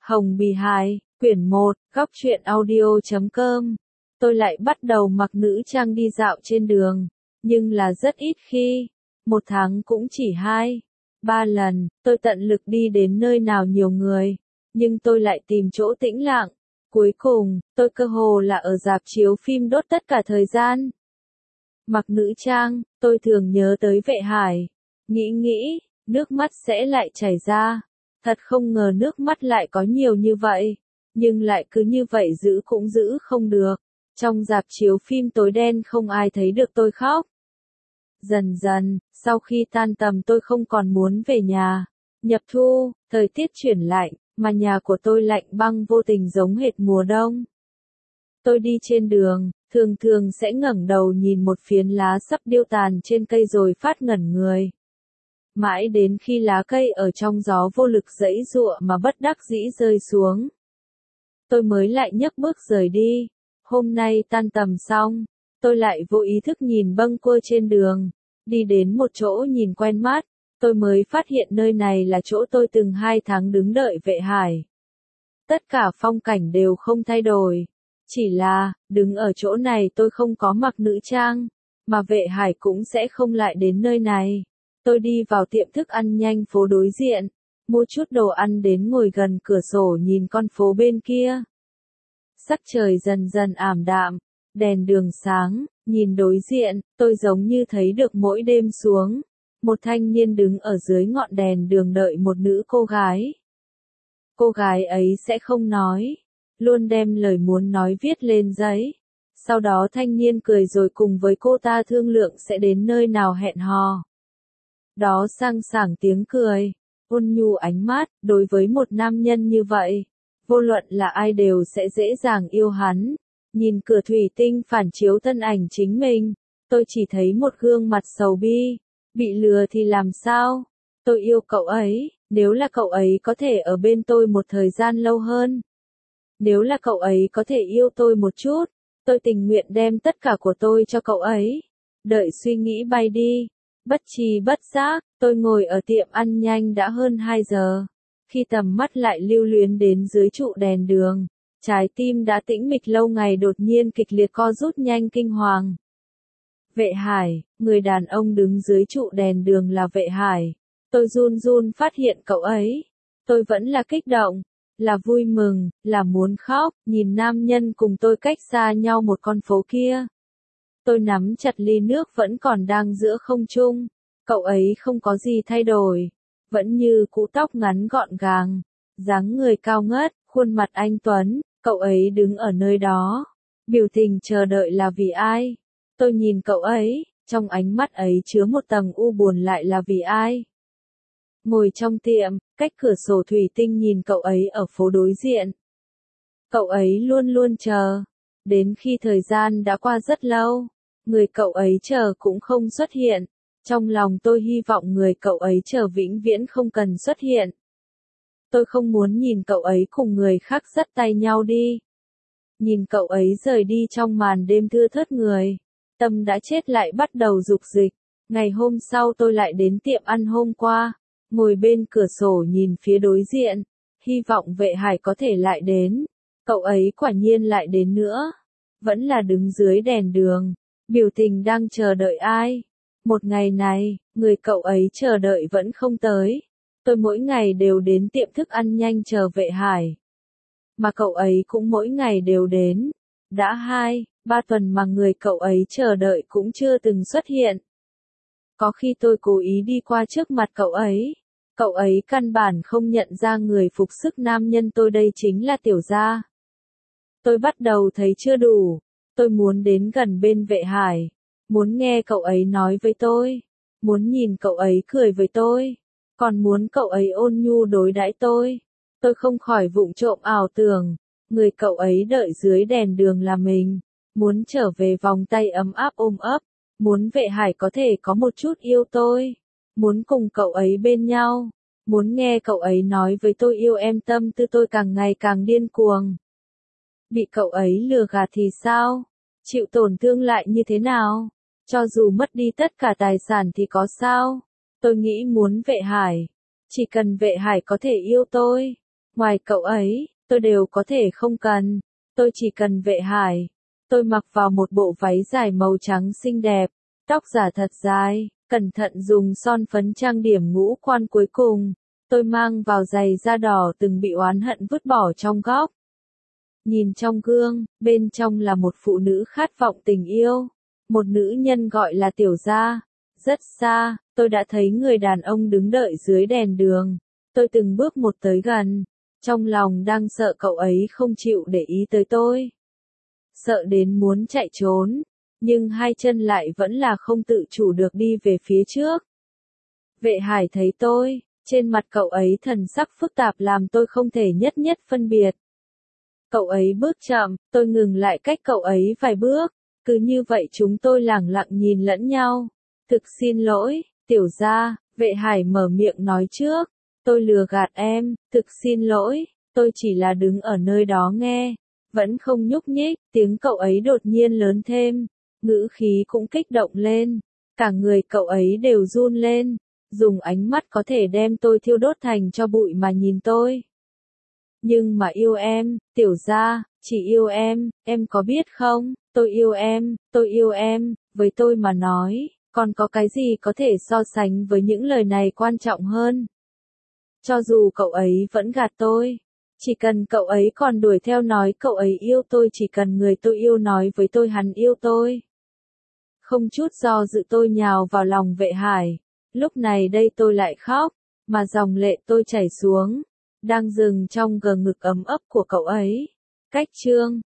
Hồng Bì Hài, quyển 1, góc truyện audio.com. Tôi lại bắt đầu mặc nữ trang đi dạo trên đường, nhưng là rất ít khi. Một tháng cũng chỉ 2-3 lần, tôi tận lực đi đến nơi nào nhiều người, nhưng tôi lại tìm chỗ tĩnh lặng. Cuối cùng, tôi cơ hồ là ở rạp chiếu phim đốt tất cả thời gian. Mặc nữ trang, tôi thường nhớ tới Vệ Hải. Nghĩ, nước mắt sẽ lại chảy ra. Thật không ngờ nước mắt lại có nhiều như vậy, nhưng lại cứ như vậy giữ cũng giữ không được. Trong rạp chiếu phim tối đen không ai thấy được tôi khóc. Dần dần, sau khi tan tầm tôi không còn muốn về nhà. Nhập thu, thời tiết chuyển lạnh, mà nhà của tôi lạnh băng vô tình giống hệt mùa đông. Tôi đi trên đường, thường sẽ ngẩng đầu nhìn một phiến lá sắp điêu tàn trên cây rồi phát ngẩn người. Mãi đến khi lá cây ở trong gió vô lực giãy giụa mà bất đắc dĩ rơi xuống, tôi mới lại nhấc bước rời đi. Hôm nay tan tầm xong, tôi lại vô ý thức nhìn bâng quơ trên đường, đi đến một chỗ nhìn quen mắt, tôi mới phát hiện nơi này là chỗ tôi từng 2 tháng đứng đợi Vệ Hải. Tất cả phong cảnh đều không thay đổi, chỉ là, đứng ở chỗ này tôi không có mặc nữ trang, mà Vệ Hải cũng sẽ không lại đến nơi này. Tôi đi vào tiệm thức ăn nhanh phố đối diện, mua chút đồ ăn đến ngồi gần cửa sổ nhìn con phố bên kia. Sắc trời dần dần ảm đạm, đèn đường sáng, nhìn đối diện, tôi giống như thấy được mỗi đêm xuống. Một thanh niên đứng ở dưới ngọn đèn đường đợi một nữ cô gái. Cô gái ấy sẽ không nói, luôn đem lời muốn nói viết lên giấy. Sau đó thanh niên cười rồi cùng với cô ta thương lượng sẽ đến nơi nào hẹn hò. Đó sang sảng tiếng cười, ôn nhu ánh mắt, đối với một nam nhân như vậy, vô luận là ai đều sẽ dễ dàng yêu hắn. Nhìn cửa thủy tinh phản chiếu thân ảnh chính mình, tôi chỉ thấy một gương mặt sầu bi. Bị lừa thì làm sao? Tôi yêu cậu ấy, nếu là cậu ấy có thể ở bên tôi một thời gian lâu hơn. Nếu là cậu ấy có thể yêu tôi một chút, tôi tình nguyện đem tất cả của tôi cho cậu ấy. Đợi suy nghĩ bay đi. Bất tri bất giác, tôi ngồi ở tiệm ăn nhanh đã hơn 2 giờ. Khi tầm mắt lại lưu luyến đến dưới trụ đèn đường, trái tim đã tĩnh mịch lâu ngày đột nhiên kịch liệt co rút nhanh kinh hoàng. Vệ Hải, người đàn ông đứng dưới trụ đèn đường là Vệ Hải. Tôi run phát hiện cậu ấy. Tôi vẫn là kích động, là vui mừng, là muốn khóc, nhìn nam nhân cùng tôi cách xa nhau một con phố kia. Tôi nắm chặt ly nước vẫn còn đang giữa không trung. Cậu ấy không có gì thay đổi, vẫn như cũ tóc ngắn gọn gàng, dáng người cao ngất, khuôn mặt anh tuấn. Cậu ấy đứng ở nơi đó, biểu tình chờ đợi là vì ai? Tôi nhìn cậu ấy, trong ánh mắt ấy chứa một tầng u buồn, lại là vì ai? Ngồi trong tiệm, cách cửa sổ thủy tinh nhìn cậu ấy ở phố đối diện. Cậu ấy luôn chờ, đến khi thời gian đã qua rất lâu, người cậu ấy chờ cũng không xuất hiện. Trong lòng tôi hy vọng người cậu ấy chờ vĩnh viễn không cần xuất hiện. Tôi không muốn nhìn cậu ấy cùng người khác dắt tay nhau đi. Nhìn cậu ấy rời đi trong màn đêm thưa thớt người, tâm đã chết lại bắt đầu dục dịch. Ngày hôm sau tôi lại đến tiệm ăn hôm qua, ngồi bên cửa sổ nhìn phía đối diện, hy vọng Vệ Hải có thể lại đến. Cậu ấy quả nhiên lại đến nữa, vẫn là đứng dưới đèn đường, biểu tình đang chờ đợi ai. Một ngày này, người cậu ấy chờ đợi vẫn không tới. Tôi mỗi ngày đều đến tiệm thức ăn nhanh chờ Vệ Hải, mà cậu ấy cũng mỗi ngày đều đến. Đã 2-3 tuần mà người cậu ấy chờ đợi cũng chưa từng xuất hiện. Có khi tôi cố ý đi qua trước mặt cậu ấy căn bản không nhận ra người phục sức nam nhân tôi đây chính là Tiểu Gia. Tôi bắt đầu thấy chưa đủ, tôi muốn đến gần bên Vệ Hải, muốn nghe cậu ấy nói với tôi, muốn nhìn cậu ấy cười với tôi, còn muốn cậu ấy ôn nhu đối đãi tôi. Tôi không khỏi vụng trộm ảo tưởng, người cậu ấy đợi dưới đèn đường là mình, muốn trở về vòng tay ấm áp ôm ấp, muốn Vệ Hải có thể có một chút yêu tôi, muốn cùng cậu ấy bên nhau, muốn nghe cậu ấy nói với tôi yêu em. Tâm tư tôi càng ngày càng điên cuồng. Bị cậu ấy lừa gạt thì sao? Chịu tổn thương lại như thế nào? Cho dù mất đi tất cả tài sản thì có sao? Tôi nghĩ muốn Vệ Hải, chỉ cần Vệ Hải có thể yêu tôi, Ngoài cậu ấy, tôi đều có thể không cần. Tôi chỉ cần Vệ Hải. Tôi mặc vào một bộ váy dài màu trắng xinh đẹp, tóc giả thật dài, cẩn thận dùng son phấn trang điểm ngũ quan cuối cùng. Tôi mang vào giày da đỏ từng bị oán hận vứt bỏ trong góc. Nhìn trong gương, bên trong là một phụ nữ khát vọng tình yêu. Một nữ nhân gọi là Tiểu Gia. Rất xa, tôi đã thấy người đàn ông đứng đợi dưới đèn đường. Tôi từng bước một tới gần. Trong lòng đang sợ cậu ấy không chịu để ý tới tôi. Sợ đến muốn chạy trốn. Nhưng hai chân lại vẫn là không tự chủ được đi về phía trước. Vệ Hải thấy tôi, trên mặt cậu ấy thần sắc phức tạp làm tôi không thể nhất nhất phân biệt. Cậu ấy bước chậm, tôi ngừng lại cách cậu ấy vài bước. Cứ như vậy chúng tôi lẳng lặng nhìn lẫn nhau. Thực xin lỗi, Tiểu Gia, Vệ Hải mở miệng nói trước. Tôi lừa gạt em, thực xin lỗi, tôi chỉ là đứng ở nơi đó nghe. Vẫn không nhúc nhích, tiếng cậu ấy đột nhiên lớn thêm. Ngữ khí cũng kích động lên. Cả người cậu ấy đều run lên. Dùng ánh mắt có thể đem tôi thiêu đốt thành cho bụi mà nhìn tôi. Nhưng mà yêu em, Tiểu Gia, chỉ yêu em có biết không, tôi yêu em, với tôi mà nói, còn có cái gì có thể so sánh với những lời này quan trọng hơn. Cho dù cậu ấy vẫn gạt tôi, chỉ cần cậu ấy còn đuổi theo nói cậu ấy yêu tôi, chỉ cần người tôi yêu nói với tôi hắn yêu tôi. Không chút do dự tôi nhào vào lòng Vệ Hải, lúc này đây tôi lại khóc, mà dòng lệ tôi chảy xuống. Đang dừng trong gờ ngực ấm ấp của cậu ấy. Cách chương